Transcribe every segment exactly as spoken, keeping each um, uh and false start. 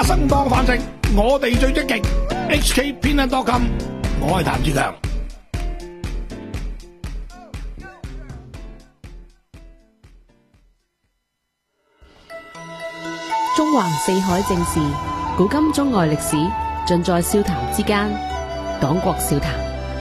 生當飯食，我哋最積極。H K 偏恩多金，我係譚志強。 中環四海正事，古今中外歷史，盡在笑談之間。講國笑談。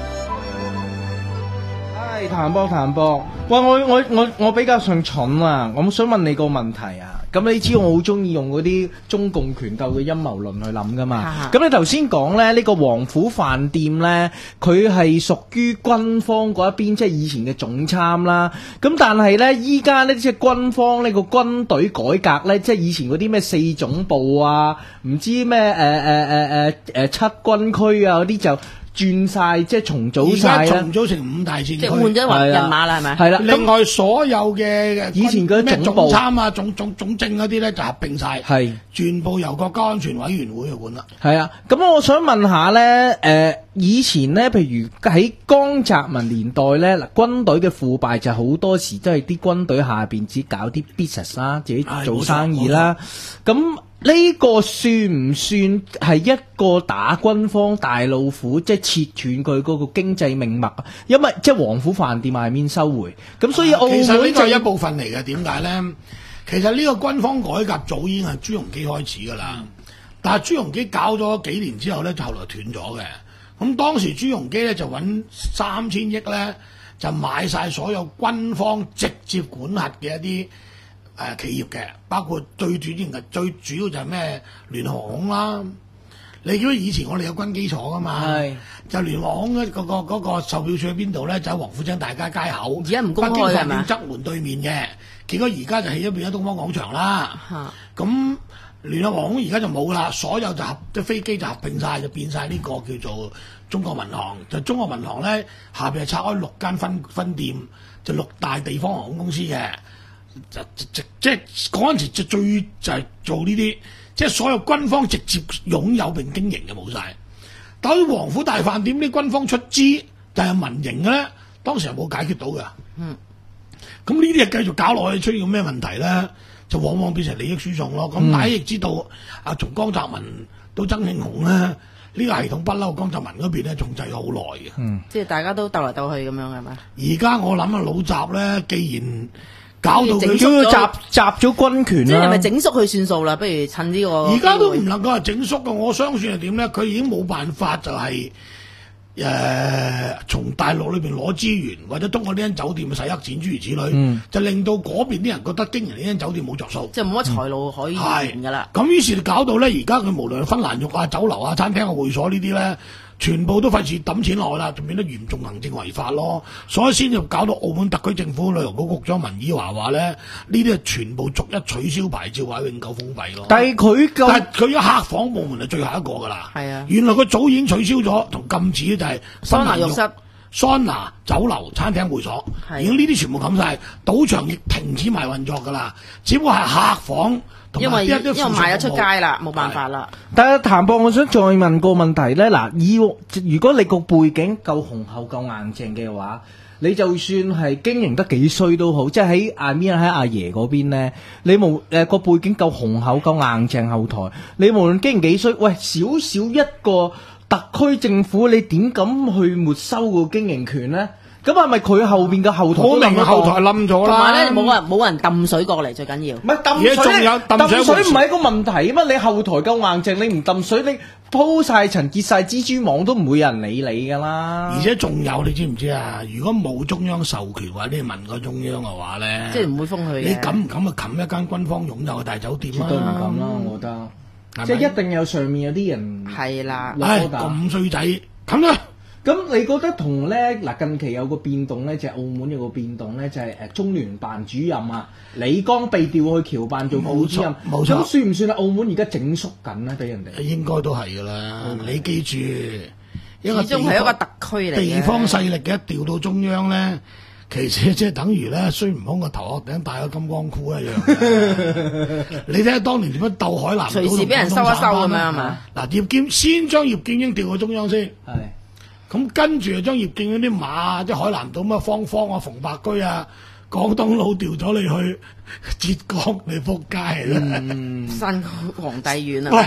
唉，譚博譚博，喂，我我我我比較上蠢啊！我想問你個問題啊。咁你知我好中意用嗰啲中共權鬥嘅陰謀論去諗噶嘛？咁你頭先講咧，呢個王府飯店咧，佢係屬於軍方嗰一邊，即係以前嘅總參啦。咁但係咧，依家咧即係軍方呢個軍隊改革咧，即係以前嗰啲咩四總部啊，唔知咩誒誒誒誒誒七軍區啊嗰啲就轉晒，即係重組晒啦。 而家重組成五大戰區， 即係換咗人馬啦，係咪？ 係啦。 另外所有嘅以前嗰啲總部、 總參啊、總總總政嗰啲咧就合併晒，係全部由國家安全委員會去管啦。 係啊，咁我想問下咧，誒、呃，以前咧，譬如喺江澤民年代咧，嗱，軍隊嘅腐敗就好多時都係啲軍隊下邊只搞啲 business 啦，自己做生意啦，咁。呢個算唔算係一個打軍方大老虎，即係切斷佢嗰個經濟命脈啊？因為即係王府飯店外面收回，咁所以澳門其實呢個係一部分嚟嘅。點解咧？其實呢個軍方改革早已經係朱鎔基開始㗎啦，但係朱鎔基搞咗幾年之後咧，就後來斷咗嘅。咁當時朱鎔基咧就揾三千億咧，就買晒所有軍方直接管轄嘅一啲。誒、呃、企業嘅，包括最主要嘅最主要就係咩聯航空啦。你記得以前我哋有軍基礎噶嘛？係就聯航空咧，嗰、嗰個嗰、嗰個售票處喺邊度咧？就喺王府井大街街口。而家唔公開係嘛？北京飯店側門對面嘅，結果而家就起咗變咗東方廣場啦。咁聯合航空而家就冇啦，所有就合啲飛機就合併晒，就變晒呢個叫做中國民航。就中國民航咧，下邊係拆開六間分分店，就六大地方航空公司嘅。就即即嗰陣時就最就係做呢啲，即係所有軍方直接擁有並經營嘅冇晒。但係王府大飯店啲軍方出資，但係民營嘅咧，當時係冇解決到嘅。嗯，咁呢啲係繼續搞落去，出現咩問題咧？就往往變成利益輸送咯。咁大家亦知道，啊從江澤民到曾慶紅咧，呢、呢個系統不嬲，江澤民嗰邊咧仲制咗好耐嘅。嗯， 即係大家都鬥嚟鬥去咁樣係咪？ 而家我諗啊，老習咧，既然搞到佢都要集集咗軍權啦， 即係咪整縮佢算數啦？不如趁呢、這個而家都唔能夠係整縮嘅，我相信係點咧？佢已經冇辦法就係誒從大陸裏邊攞資源，或者通過呢間酒店嘅洗黑錢諸如此類，嗯、就令到嗰邊啲人覺得經營呢間酒店冇着數， 即係冇乜財路可以延㗎啦。 咁、嗯、於是就搞到咧，而家佢無論係芬蘭浴啊、酒樓啊、餐廳啊、會所呢啲咧。全部都費事抌錢落去啦，就變得嚴重行政違法咯，所以先至搞到澳門特區政府旅遊局局長文綺華話咧，呢啲係全部逐一取消牌照或者永久封閉咯。 但係佢但係佢一客房部門係最後一個㗎啦。係啊，原來佢早已經取消咗同禁止就係桑拿浴室、 桑拿、酒樓、餐廳、會所，已經呢啲全部冚晒，賭場亦停止埋運作㗎啦，只不過係客房。 因為因為賣咗出街啦，冇辦法啦。 但係譚博，我想再問個問題咧。嗱，以如果你個背景夠雄厚、夠硬淨嘅話，你就算係經營得幾衰都好，即係喺阿邊喺阿爺嗰邊咧，你無誒個背景夠雄厚、夠硬淨後台，你無論經營幾衰，喂，少少一個特區政府，你點敢去沒收個經營權咧？咁係咪佢後邊嘅後台好明後台冧咗啦？ 同埋咧，冇人冇人抌水過嚟，最緊要。 唔係抌水，抌水唔係一個問題啊嘛！你後台夠硬淨，你唔抌水，你鋪晒塵、結晒蜘蛛網都唔會有人理你噶啦。 而且仲有，你知唔知啊？如果冇中央授權或者你問過中央嘅話咧， 即係唔會封佢。 你敢唔敢啊？冚一間軍方擁有嘅大酒店啊？ 絕對唔敢啦，我覺得。即係一定有上面有啲人係啦。 唉，咁衰仔，冚啦！ 咁你覺得同咧嗱近期有個變動咧，就係、是、澳門有個變動咧，就係、是、誒中聯辦主任啊李剛被調去僑辦做副主任， 冇錯。 咁算唔算啊？澳門而家整縮緊咧，俾人哋應該都係噶啦。Okay. 你記住， 一個始終係一個特區嚟嘅地方勢力嘅一調到中央咧，其實即係等於咧孫悟空個頭殼頂戴個金剛箍一樣。你睇下當年點樣鬥海南島， 隨時俾人收一收咁樣係嘛？ 嗱，葉劍先將葉劍英調去中央先。係。咁跟住就將葉劍嗰啲馬，即係海南島乜芳芳啊、馮白居啊、廣東佬調咗你去浙江，你仆街啦！ 新皇帝縣啊！ 喂，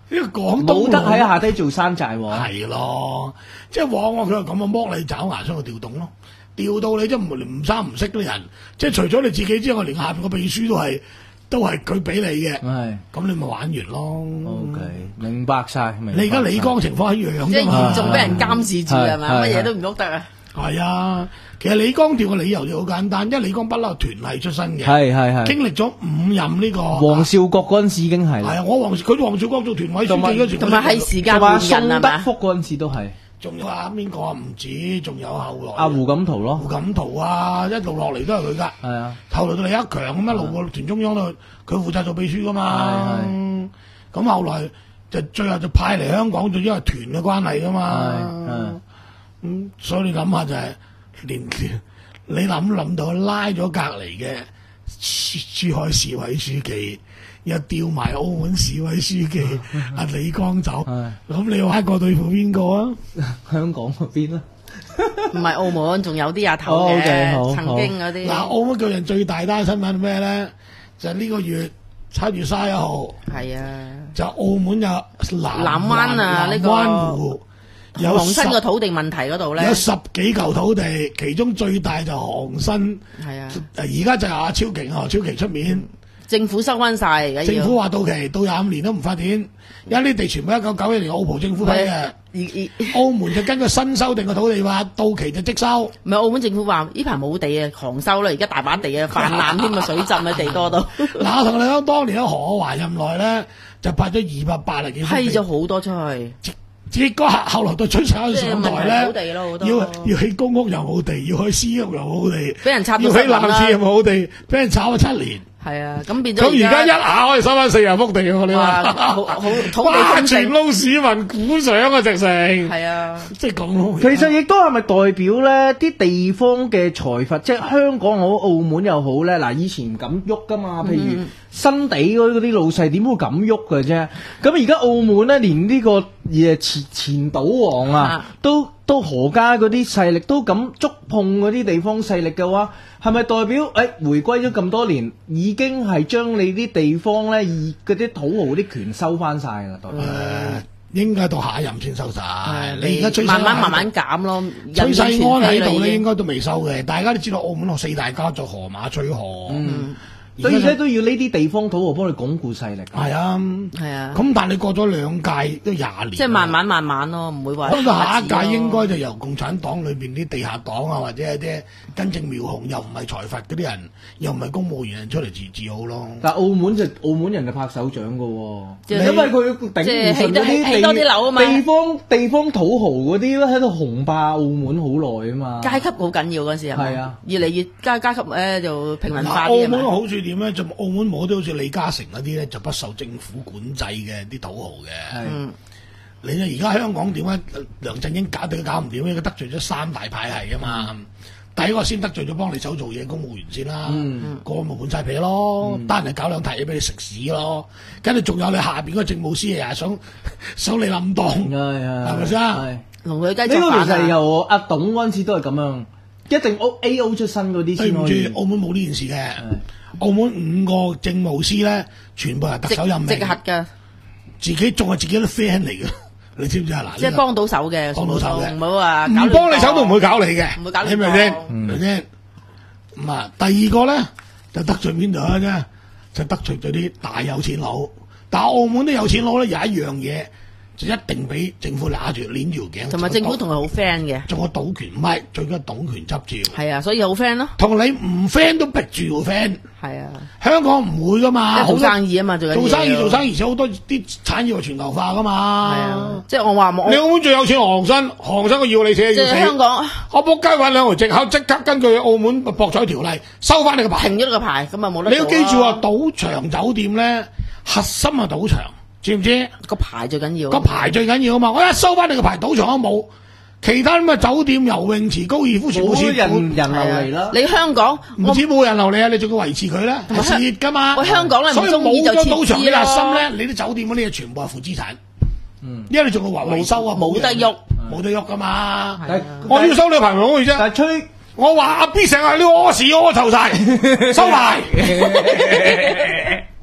呢個廣東冇得喺下低做山寨喎。 係咯，即係往往佢係咁啊，剝你爪牙將佢調動咯，調到你即係唔唔三唔識啲人，即係除咗你自己之外，連下邊個秘書都係都係佢俾你嘅， 係咁你咪玩完咯。 O K，明白晒。明白你而家李剛情況一樣即係啫嘛， 嚴重俾人監視住係咪？ 係乜嘢都唔喐得啊！ 係啊，其實李剛調嘅理由就好簡單，因為李剛不嬲團系出身嘅， 係係係。 經歷咗五任呢個黃少國嗰陣時已經係啦， 係啊，我黃佢黃少國做團委書記嗰時， 同埋係時間同埋換人係嘛？ 宋德福嗰陣時都係。 仲有啊邊個啊唔止，仲有後來阿胡錦濤咯， 胡錦濤啊，一路落嚟都係佢噶。 係啊， 後來到李克強咁一路個團中央度，佢負責做秘書噶嘛。咁後來就最後就派嚟香港，就因為團嘅關係噶嘛。咁、嗯、所以你諗下就係、是、連你諗諗到拉咗隔離嘅珠海市委書記，又調埋澳門市委書記阿李剛走，咁你話個對付邊個啊？ 香港嗰邊啦， 唔係澳門，仲有啲阿頭哦嘅 ，OK，好曾經嗰啲。 嗱，澳門巨人最大單新聞係咩咧？就係、是、呢個月七月三十一號， 係啊， 就澳門有南南灣啊，呢個灣湖有航十新個土地問題嗰度咧， 有十幾嚿土地，其中最大就航新。 係啊， 而家就係阿超瓊啊，超瓊出面。 政府收翻晒，而家要政府話到期到廿五年都唔發展，因為呢地全部一九九一年澳葡政府批嘅。 而而澳門就根據新修訂嘅土地法，到期就即收。 唔係澳門政府話呢排冇地啊，狂收啦，而家大把地啊，泛濫添啊，水浸喺地多度。 嗱，我同你講，當年喺何華任內咧，就派咗二百八十幾幅地批咗好多出去。 結果後來到崔生上台土地咯好多咧，要要起公屋又冇地，要起私屋又冇地， 俾人插要起冷到十年啦氣又冇地，俾人炒咗七年。 係啊，咁變咗咁而家一下可以收翻四十幅地喎，你哇話好好土地哇豐盛全撈市民鼓掌啊，直情係啊， 即係咁咯。 其實亦都係咪代表咧啲地方嘅財閥，即係香港好、澳門又好咧？嗱，以前唔敢喐噶嘛，譬如新地嗰啲老細點會敢喐嘅啫？咁而家澳門咧，連呢個誒前前賭王啊， 啊都都何家嗰啲勢力都敢觸碰嗰啲地方勢力嘅話，係咪代表誒、哎、回歸咗咁多年，已經係將你啲地方咧，以嗰啲土豪啲權收翻晒啦？代表誒、呃，應該到下一任先收晒。你而家崔世慢慢安慢慢減咯。 崔世安喺度咧，應該該都未收嘅。大家都知道澳門四大家族河馬、翠河。 嗯而家所以咧都要呢啲地方土豪幫你鞏固勢力。 係啊， 係啊， 咁但係你過咗兩屆都廿年， 即係慢慢慢慢咯，唔會話咁到下一屆下子咯應該就由共產黨裏邊啲地下黨啊，或者係啲根正苗紅又唔係財閥嗰啲人，又唔係公務員人出嚟治治好咯。 但澳門就澳門人就拍手掌噶喎， 即係因為佢頂即係唔順嗰啲起起多啲樓啊嘛地方地方土豪嗰啲喺度雄霸澳門好耐啊嘛。 階級好緊要嗰陣時係咪係啊， 越嚟越階階級咧就平民嗱， 化啲啊嘛。 澳門嘅好處點咧？就澳門冇啲好似李嘉誠嗰啲咧，就不受政府管制嘅啲土豪嘅。 係嗯， 你咧而家香港點解梁振英搞都搞唔掂？因為佢得罪咗三大派系啊嘛。第一個先得罪咗幫你手做嘢公務員先啦， 嗯個個咪換晒皮咯，單人搞兩題嘢俾你食屎咯。跟住仲有你下邊嗰個政務司又係想想你冧檔， 係係係咪先？ 係龍女雞呢個其實作反啊！ 由阿董嗰陣時都係咁樣，一定 O A O 出身嗰啲對唔先可以。 住，澳門冇呢件事嘅。澳門五個政務司咧，全部係特直首任命直，核㗎， 自己仲係自己啲 friend 嚟嘅，你知唔知啊？嗱， 即係幫到手嘅， 幫到手嘅唔好話唔幫你手都唔會搞你嘅， 唔會搞你你明唔明先？ 檔明唔明先？咁啊，第二個咧就得罪邊度啊？啫，就得罪咗啲大有錢佬。但係澳門啲有錢佬咧有一樣嘢，就一定俾政府揦住鏈住條頸， 同埋政府同佢好 friend 嘅， 仲有賭權，唔係最緊係賭權執照。 係啊，所以好 friend 咯， 同你唔 friend 都逼住要 friend。 係啊， 香港唔會噶嘛， 即係做生意啊嘛，最緊要做生意做生意，而且好多啲產業係全球化噶嘛。 係啊，即係我話我你澳門最有錢航新，航新我要你死即係要死。 香港我仆街揾兩條藉口，即刻根據澳門博彩條例收翻你個牌。 停咗呢個牌，咁啊冇得你要做記住啊， 咯賭場酒店咧核心係賭場，知唔知？ 個牌最緊要， 個牌最緊要啊嘛！我一收翻你個牌，賭場都冇，其他咁嘅酒店、游泳池、高爾夫全部冇蝕人本。 人流嚟啦。 你香港唔止冇人流嚟啊！你仲要維持佢咧，係香蝕噶嘛。 喂香港咧唔所以中意就冇咗賭場嘅撤資核心咯咧，你啲酒店嗰啲嘢全部係負資產。 嗯， 因為你仲要維維修啊， 冇得喐， 冇得喐噶嘛。 但我要收你個牌咪可以啫。 但係吹我話阿 B 成日你屙屎屙臭晒，收埋。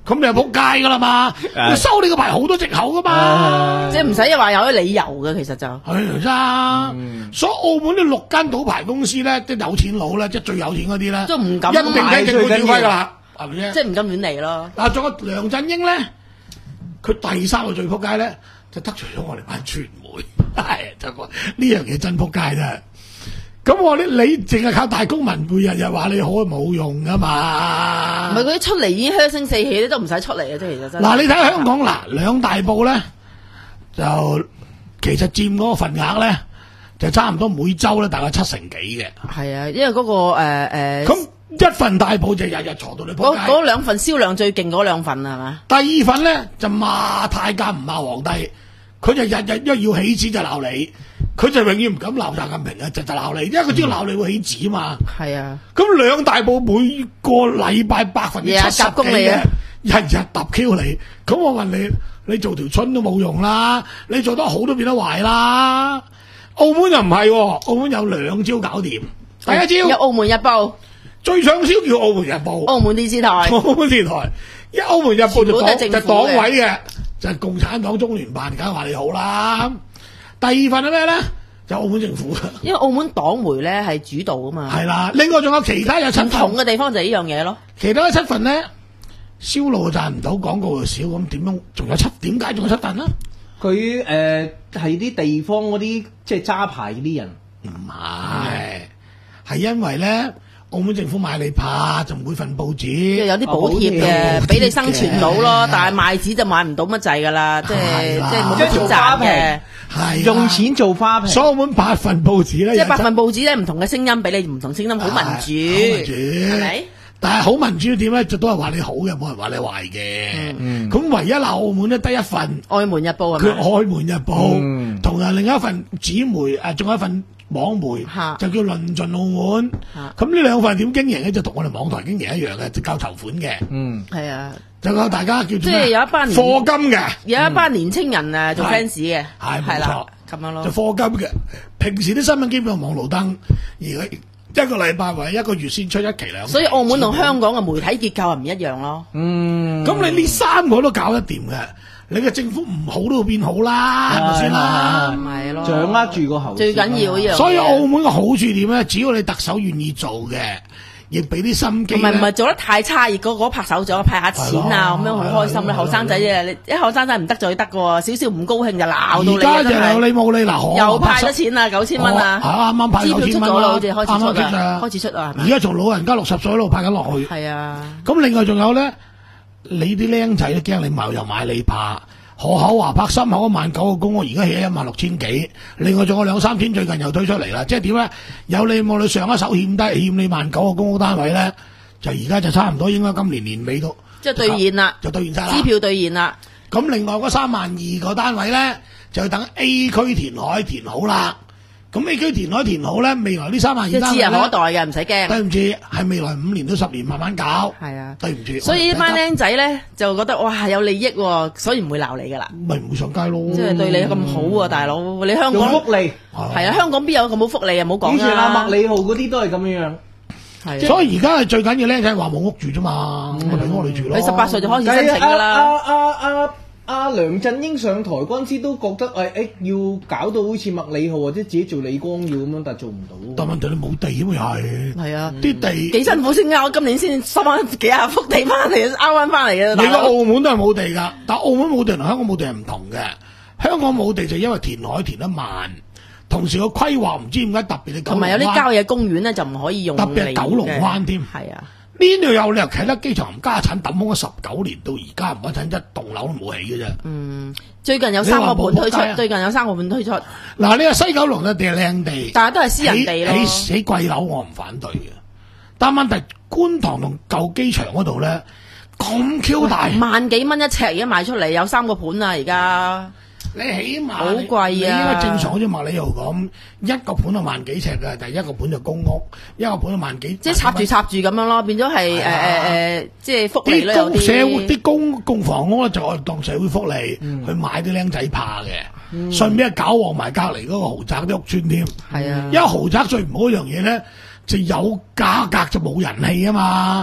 咁你就仆街噶啦嘛，佢收你個牌好多藉口噶嘛， 即係唔使話有啲理由嘅，其實就係啦。所以澳門呢六間賭牌公司咧，即係有錢佬咧，即係最有錢嗰啲咧， 都唔敢一定睇政府指揮噶啦，係咪先？ 即係唔敢亂嚟咯。 嗱，仲有梁振英咧，佢第三個最仆街咧，就得罪咗我哋班傳媒，係就講呢樣嘢真仆街啫。咁我啲你淨係靠大公民每日日話你好冇用噶嘛？ 唔係佢一出嚟已經噓聲四起咧，都唔使出嚟嘅啫。其實真嗱，你睇香港嗱兩大報咧，就其實佔嗰個份額咧，就差唔多每週咧大概七成幾嘅。 係啊，因為嗰、嗰個誒誒， 咁、呃、一份大報就日日坐到你仆街。 嗰嗰兩份銷量最勁嗰兩份係嘛？ 第二份咧就罵太監唔罵皇帝，佢就日日一要起紙就鬧你。佢就永遠唔敢鬧習近平啊，就就鬧你，因為佢知道鬧你會起紙嘛。 係啊， 咁兩大報每個禮拜百分之七十幾嘅，日日揼 Q 你。咁我問你，你做條春都冇用啦，你做得好都變得壞啦。澳門又唔係喎，澳門有兩招搞掂。第一招， 有澳門日報， 最暢銷叫澳門日報， 澳門電視台， 澳門電視台。一澳門日報就黨就黨委嘅，就係共產黨中聯辦，梗係話你好啦。第二份係咩咧？就澳門政府， 因為澳門黨媒咧係主導啊嘛。 係啦，另外仲有其他有七份唔同嘅地方就係呢樣嘢咯。 其他嘅七份咧，銷路賺唔到，廣告又少，咁點樣？仲有七？點解仲有七份啊？ 佢誒係啲地方嗰啲即係揸牌嗰啲人， 唔係，係因為咧。澳門政府買你怕就每份報紙有啲補貼嘅，俾你生存到咯。但係賣紙就買唔到乜滯噶啦，即係即係冇乜錢賺嘅。 係用錢做花瓶。 所以澳門八份報紙咧， 即係八份報紙咧，唔同嘅聲音俾你，唔同聲音好民主，好民主係咪？但係好民主點咧，就都係話你好嘅，冇人話你壞嘅。咁唯一嗱，澳門咧得一份《 愛門日報》係咪？ 佢《愛門日報》同埋另一份紙媒，誒，仲有一份。網媒就叫論盡澳門，咁呢兩份點經營咧，就同我哋網台經營一樣嘅，就靠籌款嘅。嗯，係啊，就靠大家叫做即係有一班課金嘅，有一班年青人誒做 fans 嘅，係係啦，咁樣咯，就課金嘅。平時啲新聞基本上網路登，而佢一個禮拜或者一個月先出一期兩期。所以澳門同香港嘅媒體結構係唔一樣咯。嗯，咁你呢三個都搞得掂嘅。你嘅政府唔好都會變好啦，係咪先啦？係咯，掌握住個喉，最緊要呢樣。所以澳門嘅好處點咧？只要你特首願意做嘅，亦俾啲心機。唔係唔係做得太差，亦嗰嗰拍手掌派下錢啊，咁樣好開心咧。後生仔啫，你一後生仔唔得就得嘅喎，少少唔高興就鬧到你。而家就有你冇你嗱，又派咗錢啦，九千蚊啊！啱啱派九千蚊啦，好似開始出啦，開始出啊！而家從老人家六十歲一路派緊落去。係啊。咁另外仲有咧。你啲僆仔都驚你買又買你怕，河口華柏心口一萬九個公屋，而家起一萬六千幾，另外仲有兩三千最近又推出嚟啦，即係點咧？有你冇你上一手欠低欠你萬九個公屋單位咧，就而家就差唔多應該今年年尾都即係兌現啦，就兌現晒啦，支票兌現啦。咁另外嗰三萬二個單位咧，就要等 A 區填海填好啦。咁 A 區填海填好咧，未來呢三萬二單位咧，指日可待嘅，唔使驚。對唔住，係未來五年到十年慢慢搞。係啊，對唔住。所以呢班僆仔咧就覺得哇有利益喎，所以唔會鬧你噶啦。咪唔會上街咯。即係對你咁好啊，大佬，你香港福利係啊，香港邊有咁冇福利啊？唔好講啦。以前阿麥理浩嗰啲都係咁樣樣。係。所以而家係最緊要僆仔話冇屋住啫嘛，咪俾我哋住咯。你十八歲就開始申請噶啦。啊啊啊阿梁振英上台嗰陣時都覺得誒誒、哎哎、要搞到好似麥理浩或者自己做李光耀咁樣，但係做唔到。但問題你冇地咁又係。係啊，啲地幾辛苦先啱，我今年先收翻幾廿幅地翻嚟，啱翻翻嚟嘅。你個澳門都係冇地㗎，但澳門冇地同香港冇地係唔同嘅。香港冇地就因為填海填得慢，同時個規劃唔知點解特別嘅。同埋有啲郊野公園咧就唔可以用。特別係九龍灣添。係啊。邊度有理由啟德機場家產抌空咗十九年到而家唔一陣一棟樓都冇起嘅啫。嗯，最近有三個盤推出，最近有三個盤推出。嗱，呢個西九龍嘅地係靚地，但係都係私人地咯。起起貴樓我唔反對嘅，但問題觀塘同舊機場嗰度咧咁 Q 大，萬幾蚊一尺而家賣出嚟有三個盤啊而家。你起碼好貴啊！你應該正常好似麥理浩咁，一個盤就萬幾尺嘅，但係一個盤就公屋，一個盤就萬幾。即係插住插住咁樣咯，變咗係誒誒誒，即係福利咯。啲公社會啲公共房屋咧就當社會福利，嗯、去買啲僆仔怕嘅，嗯、順便搞旺埋隔離嗰個豪宅啲屋邨添。係啊，因為豪宅最唔好一樣嘢咧，就有價格就冇人氣啊嘛。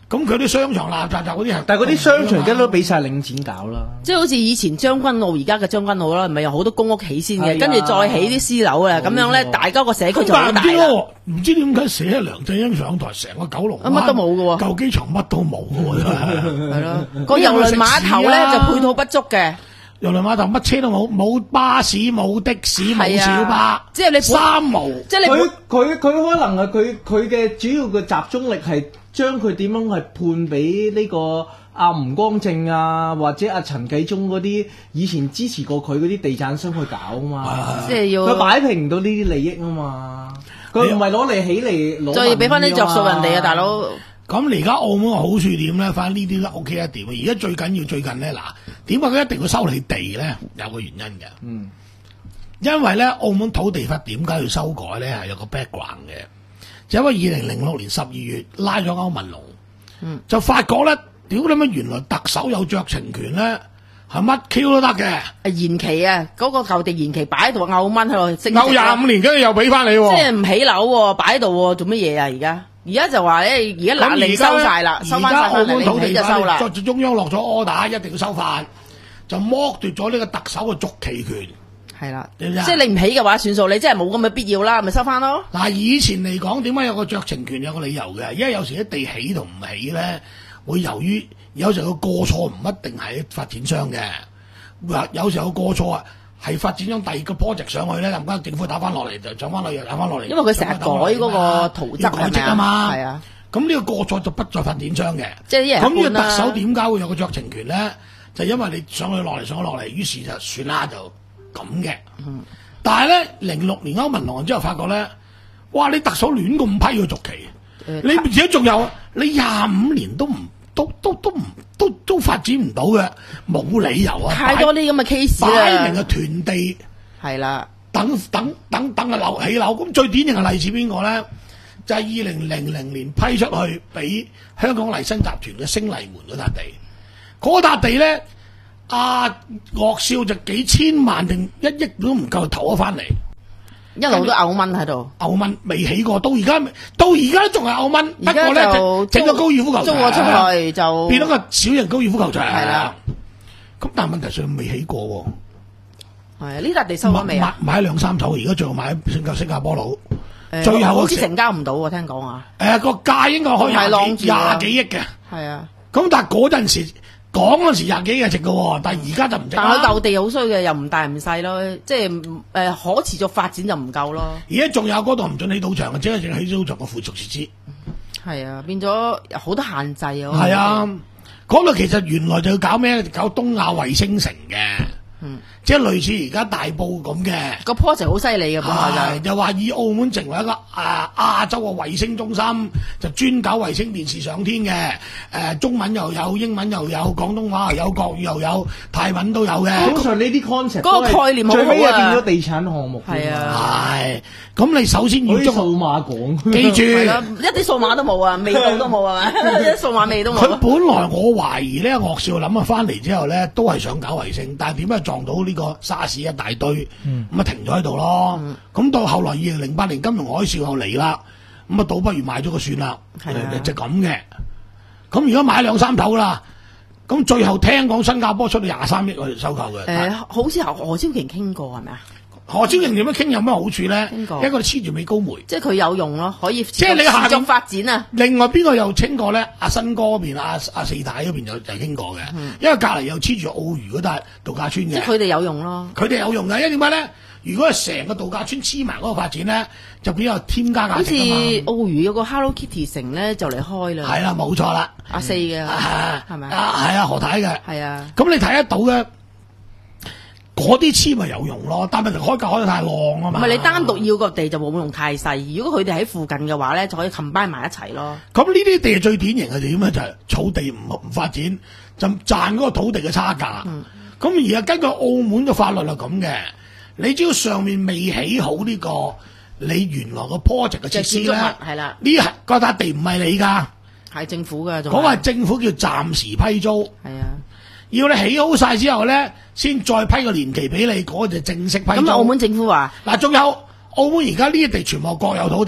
咁佢啲商場爛雜雜嗰啲係， 但係嗰啲商場而家都俾晒領展搞啦。 即係好似以前將軍澳而家嘅將軍澳啦，唔係有好多公屋起先嘅， 係啊跟住再起啲私樓啊，咁樣咧，大家個社區就好大啦。 唔知點解寫梁振英上台，成個九龍灣乜都冇嘅喎， 舊機場乜都冇嘅喎，真係。 係咯，個郵輪碼頭咧就配套不足嘅。 郵輪碼頭乜車都冇，冇巴士，冇的士，冇小巴， 即係你三無。 即係你佢佢佢可能係佢佢嘅主要嘅集中力係將佢點樣係判俾呢個阿吳光正啊，或者阿陳繼忠嗰啲以前支持過佢嗰啲地產商去搞啊嘛。 即係要佢擺平唔到呢啲利益啊嘛。佢唔係攞嚟起嚟攞， 再要俾翻啲着數人哋啊，大佬。 咁而家澳門嘅好處點咧？反正呢啲都 OK 一點。而家最緊要最近咧，嗱，點解佢一定要收你地咧？有個原因嘅。嗯，因為咧澳門土地法點解要修改咧？係有個 background 嘅，就因為二零零六年十二月拉咗歐文龍，嗯，就發覺咧，屌你乜原來特首有酌情權咧，係乜 Q 都得嘅。 延期啊，嗰、嗰個舊地延期擺喺度，拗蚊喺度升值。 拗廿五年，跟住又俾翻你喎。 即係唔起樓喎，擺喺度喎，做乜嘢啊？而家？而家就話咧，而家嗱你收晒啦，收翻晒翻嚟，你唔起就收啦。 再中央落咗 order，一定要收翻，就剝奪咗呢個特首嘅續期權。 係啦，即係你唔起嘅話，算數，你真係冇咁嘅必要啦，咪收翻咯。 嗱，以前嚟講，點解有個酌情權有個理由嘅？因為有時啲地起同唔起咧，會由於有時候個過錯唔一定係發展商嘅，有時候個過錯啊。係發展咗第二個 project 上去咧，咁間政府打翻落嚟就上翻落嚟，打翻落嚟。 因為佢成日改嗰個圖則改則啊嘛， 係啊。 咁呢個過錯就不在發展商嘅。 即係啲人咁呢個特首點解會有個酌情權咧？就因為你上去落嚟上去落嚟，於是就算啦，就咁嘅。嗯。但係咧，零六年歐文龍之後發覺咧，哇！你特首亂咁批個續期，呃、你而且仲有你廿五年都唔都都都唔。都都發展唔到嘅，冇理由啊！ 太多啲咁嘅 case 啦， 擺明係囤地， 係啦， 等等等等嘅樓起樓。咁最典型嘅例子邊個咧？就係二零零零年批出去俾香港麗新集團嘅星麗門嗰笪地，嗰笪地咧，阿岳少就幾千萬定一億都唔夠投咗翻嚟。 一路都嘔蚊喺度， 嘔蚊未起過，到而家到而家都仲係嘔蚊。不過咧就整個高爾夫球場， 租咗出去就變咗個小型高爾夫球場。 係啦， 咁但係問題上未起過喎。 係啊，呢笪地收咗未啊？ 買兩三手，而家最後買新加新加坡佬， 欸、 最後好似成交唔到喎，聽講啊。 誒、呃，個價應該可以廿幾廿幾億嘅。係啊，咁但係嗰陣時。講嗰時廿幾日值嘅，但係而家就唔值。 但係佢舊地好衰嘅，又唔大唔細咯，即係誒、呃、可持續發展就唔夠咯。 而家仲有嗰度唔准起賭場嘅，只係淨係起賭場嘅附屬設施。 係啊，變咗好多限制啊。 係啊，嗰度其實原來就要搞咩？搞東亞衛星城嘅。嗯，即係類似而家大埔咁嘅個 project 好犀利嘅，本來就又話以澳門成為一個啊亞洲嘅衛星中心，就專搞衛星電視上天嘅。誒、呃，中文又有，英文又有，廣東話又有，國語又有，泰文都有嘅。 通常呢啲 concept 嗰個概念好好啊， 最尾又變咗地產項目。 係啊， 係。咁你首先要將數碼港， 記住， 一啲數碼都冇啊，味道都冇啊，一數碼味都冇。 佢本來我懷疑咧，岳少諗啊翻嚟之後咧，都係想搞衛星，但係點解撞到呢個沙士一大堆，咁啊、嗯、停咗喺度咯。咁、嗯、到後來二零零八年金融海嘯又嚟啦，咁啊倒不如買咗個算啦，就咁嘅。咁而家買兩三頭啦，咁最後聽講新加坡出到廿三億去收購嘅。誒、 呃，好似何何超瓊傾過係咪啊？ 何超瓊點樣傾有咩好處咧？一個黐住美高梅， 即係佢有用咯，可以即係你下續發展啊。 另外邊個又傾過咧？阿新哥嗰邊，阿阿四太嗰邊就就傾過嘅，嗯、因為隔離又黐住澳娛嗰笪度假村嘅。 即係佢哋有用咯。佢哋有用嘅，因為點解咧？如果係成個度假村黐埋嗰個發展咧，就比較添加價值啊嘛。 好似澳娛有個 Hello Kitty 城咧，就嚟開啦。 係啦，冇錯啦。 阿四嘅係咪啊？係啊，何太嘅。 係啊。 咁你睇得到嘅。嗰啲黐咪有用咯，但係就開價開得太浪啊嘛。 唔係你單獨要個地就冇用太細，如果佢哋喺附近嘅話咧，就可以 combine 埋一齊咯。 咁呢啲地最典型嘅點咧就係草地唔唔發展，就賺嗰個土地嘅差價。咁、嗯、而家根據澳門嘅法律係咁嘅，你只要上面未起好呢、這個你原來個 project 嘅設施咧， 係啦， 呢嗰笪地唔係你㗎， 係政府㗎。嗰個係政府叫暫時批租。係啊。要你起好晒之後咧，先再批個年期俾你，嗰、那個、就正式批租。 咁澳門政府話， 嗱，仲有澳門而家呢啲地全部國有土地，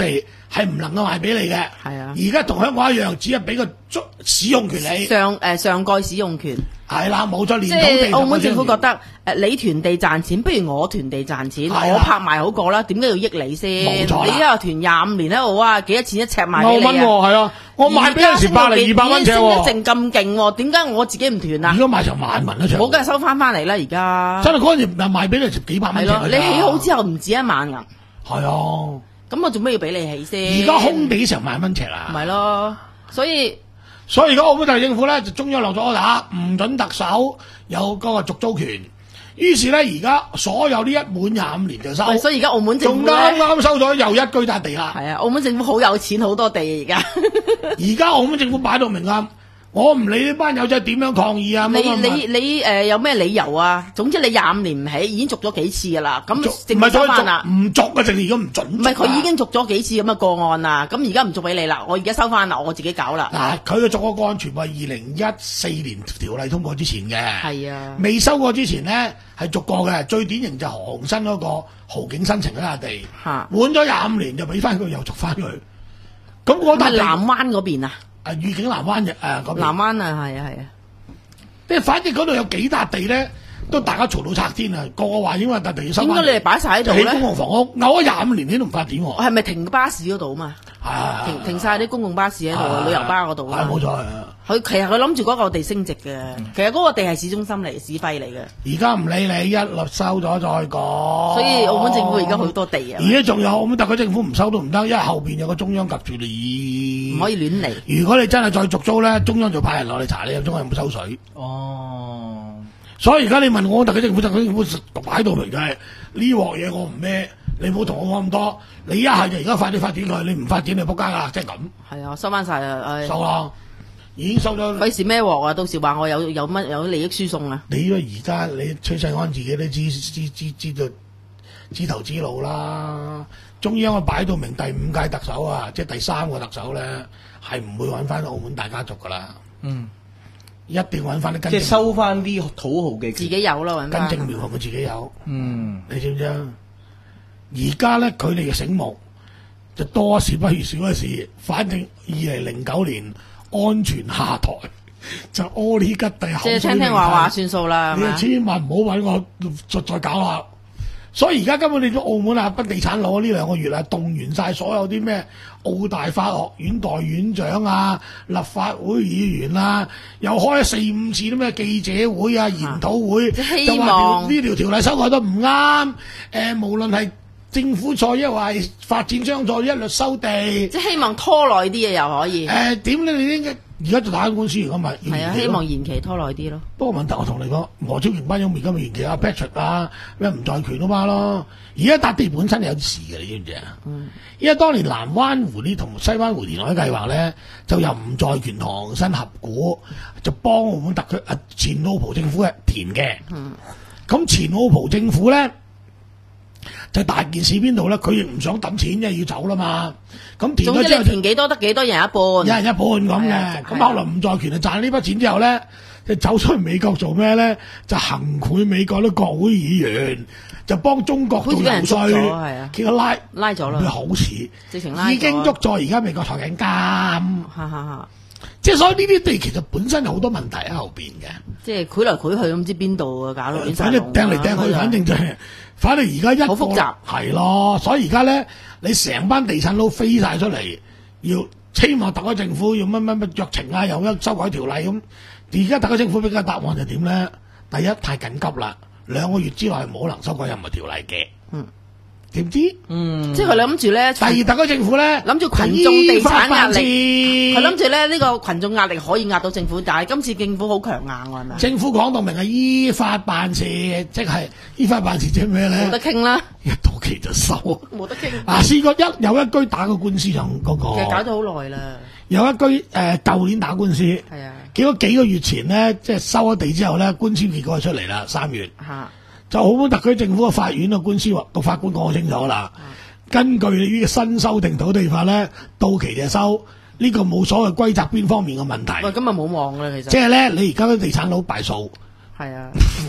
係唔能夠賣俾你嘅。 係啊而家同香港一樣，只係俾個足使用權你。 上誒上蓋使用權。 係啦，冇咗連即土地係澳門政府覺得得誒你團地賺錢，不如我團地賺錢， 係啊我拍賣好過啦。點解要益你先？ 冇錯啦你一個團廿五年喺度哇，幾多錢一尺賣歐蚊喎， 俾你啊？ 係啊，我賣俾嗰時百零二百蚊尺升喎， 得剩咁勁喎，點解我自己唔團啊而？家賣成萬蚊一尺， 我梗係收翻翻嚟啦，而家真係嗰陣時賣俾你成幾百蚊尺㗎係咯，你起好之後唔止一萬噶， 係啊， 咁我做咩要俾你起先？ 而家空地成萬蚊尺啊， 咪咯，所以所以而家澳門特區政府咧就中央落咗 order，唔准特首有嗰個續租權。於是咧，而家所有呢一滿廿五年就收， 喂所以而家澳門政仲府咧啱啱收咗又一居笪地啦。 係啊，澳門政府好有錢，好多地而家。 而家澳門政府擺到明啊，我唔理呢班友仔點樣抗議啊， 你乜乜乜你你誒、呃、有咩理由啊？總之你廿五年唔起，已經續咗幾次噶啦，咁政府唔係再收翻啦續。唔續嘅，淨係而家唔準續啊。 唔係佢已經續咗幾次咁嘅個案啦，咁而家唔續俾你啦，我而家收翻啦，我自己搞啦。 嗱，佢嘅續個個案全部係二零一四年條例通過之前嘅， 係啊， 未收過之前咧係續過嘅。最典型就係何鴻燊嗰個豪景新城嗰笪地， 嚇滿咗廿五年就俾翻佢，又續翻佢。咁嗰笪地係南灣嗰邊啊， 啊御景南灣嘅誒嗰邊南灣啊，係啊係啊， 即係反正嗰度有幾笪地咧，都大家嘈到拆天啊！個個話因為笪地要收翻， 點解你哋擺晒喺度就起公咧？ 共房屋，嘔咗廿五年你都唔發展喎。 我係咪停巴士嗰度啊嘛？ 係停停曬啲公共巴士喺度啊，旅遊巴嗰度啊係。冇錯係啊。 佢其實佢諗住嗰個地升值嘅，其實嗰個地係市中心嚟，市費嚟嘅， 而家唔理你，一律收咗再講。 所以澳門政府而家好多地啊， 而家仲有澳門特區政府唔收都唔得，因為後邊有個中央及住你， 唔可以亂嚟。 如果你真係再續租咧，中央就派人落嚟查你，中央有冇收水。 哦， 所以而家你問我特區政府，特區政府擺到明就係呢鑊嘢我唔孭，你唔好同我講咁多。你一係就而家快啲發展佢，你唔發展你仆街啦，即係咁係啊，收翻晒啊！唉， 收啦，已經收咗。 費事孭鑊啊！到時話我有有乜有利益輸送啊！ 你因為而家你崔世安自己都知知知知道知頭知路啦，中央啊擺到明第五屆特首啊，即係第三個特首咧，係唔會揾翻澳門大家族噶啦， 嗯， 一定揾翻啲根正即係收翻啲土豪嘅自己有啦，揾根翻。 正苗紅佢自己有， 嗯， 你知唔知啊？而家咧佢哋嘅醒目就多一事不如少一事，反正二零零九年安全下台就屙呢吉地口即係水聽聽話話未算數啦，係你咪啊？ 千萬唔好揾我再再搞啦！所以而家根本你咗澳門啊，不地產佬呢兩個月啊，動員晒所有啲咩澳大法學院代院長啊、立法會議員啊，又開咗四五次啲咩記者會啊、研討會， 即係就話希望條呢條條例修改得唔啱。誒、無論係政府錯，抑或係發展商錯，一律收地。 即係希望拖耐啲嘢又可以。 誒點咧？你應該而家就打緊官司，如果唔係要係啊， 延期咯希望延期拖耐啲咯。 不過問題我同你講，何超瓊班長而家咪延期啊 Patrick 啊，咩唔在權啊嘛咯。而家笪地本身有啲事嘅，你知唔知啊？ 嗯， 因為當年南灣湖呢同西灣湖填海計劃咧，就由唔在權唐新合股就幫澳門特區啊前澳葡政府嘅填嘅。 嗯， 咁前澳葡政府咧就大件事邊度咧？佢亦唔想抌錢，因為要走啦嘛。咁填咗之後就總之你填幾多得幾多，人一半。 一人一半咁係啊嘅，咁係啊後來唔在權就賺呢筆錢之後咧，就走出去美國做咩咧？就行賄美國啲國會議員，就幫中國度游好似俾人捉說， 咗係啊結果拉拉咗啦咩好事， 直情拉咗已經捉咗，而家美國坐緊監， 哈哈哈！ 即係所以呢啲地其實本身有好多問題喺後邊嘅。 即係賄來賄去，唔知邊度啊，搞到亂晒反正龍掟嚟掟去，反正就係，反正而家一個好複雜係咯，所以而家咧，你成班地產佬飛晒出嚟，要希望特區政府要乜乜乜酌情啊，又一修改條例咁。而家特區政府俾嘅答案就點咧？第一太緊急啦，兩個月之內冇可能修改任何條例嘅。 嗯， 點知？ 嗯， 即係佢諗住咧， 第二特區政府咧諗住群眾地產壓力， 力佢諗住咧呢個群眾壓力可以壓到政府，但係今次政府好強硬喎，係咪？ 政府講到明係依法辦事，即係依法辦事即係咩咧？ 冇得傾啦， 一到期就收。 冇得傾。 嗱，試過一有一居打個官司上嗰、個， 其實搞咗好耐啦， 有一居誒舊年打官司， 係啊， 結果幾個月前咧，即係收咗地之後咧，官司結果就出嚟啦，三月嚇就澳門特區政府嘅法院嘅官司話，個法官講清楚啦。根據呢個新修訂土地法咧，到期就收，呢、個冇所謂歸責邊方面嘅問題。 喂，今日冇望啦，其實即係咧，你而家啲地產佬敗訴， 係啊，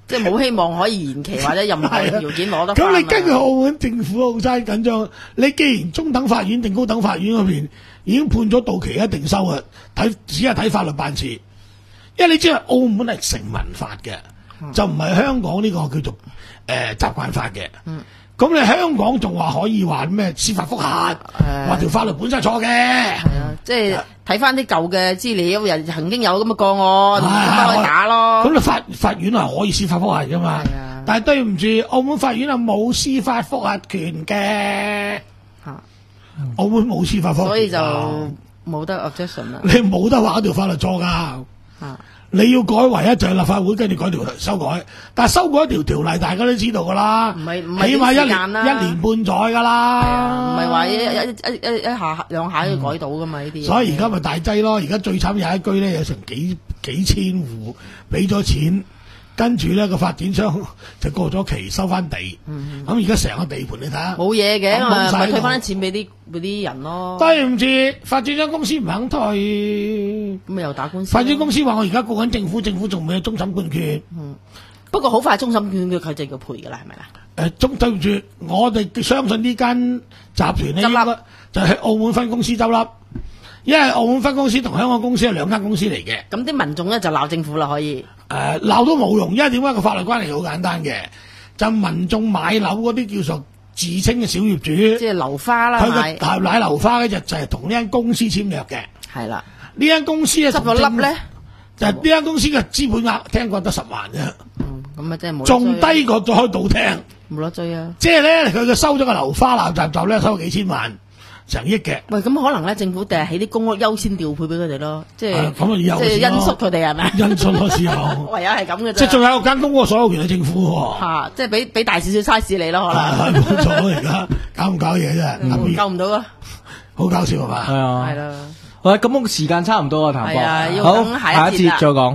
即係冇希望可以延期或者任何條件攞得返。 咁你根據澳門政府好齋緊張，你既然中等法院定高等法院嗰邊已經判咗到期一定收啊，睇只係睇法律辦事，因為你知道澳門係成文法嘅，嗯、就唔係香港呢個叫做誒、呃、習慣法嘅。嗯咁你香港仲話可以話咩司法覆核，話條法律本身係錯嘅。係啊，即係睇翻啲舊嘅資料，人曾經有咁嘅個案，咁咪可以打咯。 咁你法法院係可以司法覆核噶嘛？但係對唔住，澳門法院係冇司法覆核權嘅。嚇，澳門冇司法覆核權， 所以就冇得 objection 啦。 你冇得話嗰條法律錯㗎。嚇。你要改為一就係立法會跟住改條修改，但係修改一條條例，大家都知道噶啦， 唔係唔係起碼一年一年半載噶啦， 唔係話一一一一一下兩下要改到噶嘛呢啲。 所以而家咪大劑咯，而家最慘有一居咧有成幾幾千戶俾咗錢，跟住咧個發展商就過咗期收翻地，咁而家成個地盤你睇下冇嘢嘅，咪咪退翻啲錢俾啲俾啲人咯。 對唔住，發展商公司唔肯退， 咁咪又打官司。 發展公司話我而家告緊政府，政府仲未有終審判決。 嗯，不過好快終審判決佢就要賠噶啦，係咪啦？ 誒，中對唔住，我哋相信呢間集團咧，應該就係澳門分公司執笠，因為澳門分公司同香港公司係兩間公司嚟嘅。 咁啲民眾咧就鬧政府啦，可以。 誒，鬧都冇用，因為點解個法律關係好簡單嘅，就民眾買樓嗰啲叫做自稱嘅小業主， 即係樓花啦， 佢個買樓花嘅就就係同呢間公司簽約嘅。 係啦， 呢間公司咧執咗笠咧， 就係呢間公司嘅資本額聽講得十萬啫。 嗯，咁啊真係冇。 仲低過咗開賭廳， 冇得追啊！ 即係咧，佢嘅收咗個樓花鬧雜雜咧，收咗幾千萬。成億嘅， 喂，咁可能咧，政府第日起啲公屋優先調配俾佢哋咯，即係咁啊，即係因縮佢哋係咪？ 因縮咯，時候唯有係咁嘅啫。 即係仲有間公屋所有權係政府喎。 嚇，即係俾俾大少少 size 你咯，可能。 係冇錯，而家搞唔搞嘢啫？ 救唔到啊！ 好搞笑係嘛？ 係啊， 係啦。 好啦，咁個時間差唔多啊，譚博。 係啊，要等下下一節再講。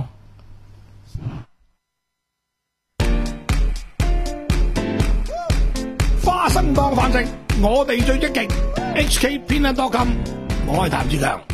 花生當飯食，我哋最積極。H K 偏袒多金，我係譚志強。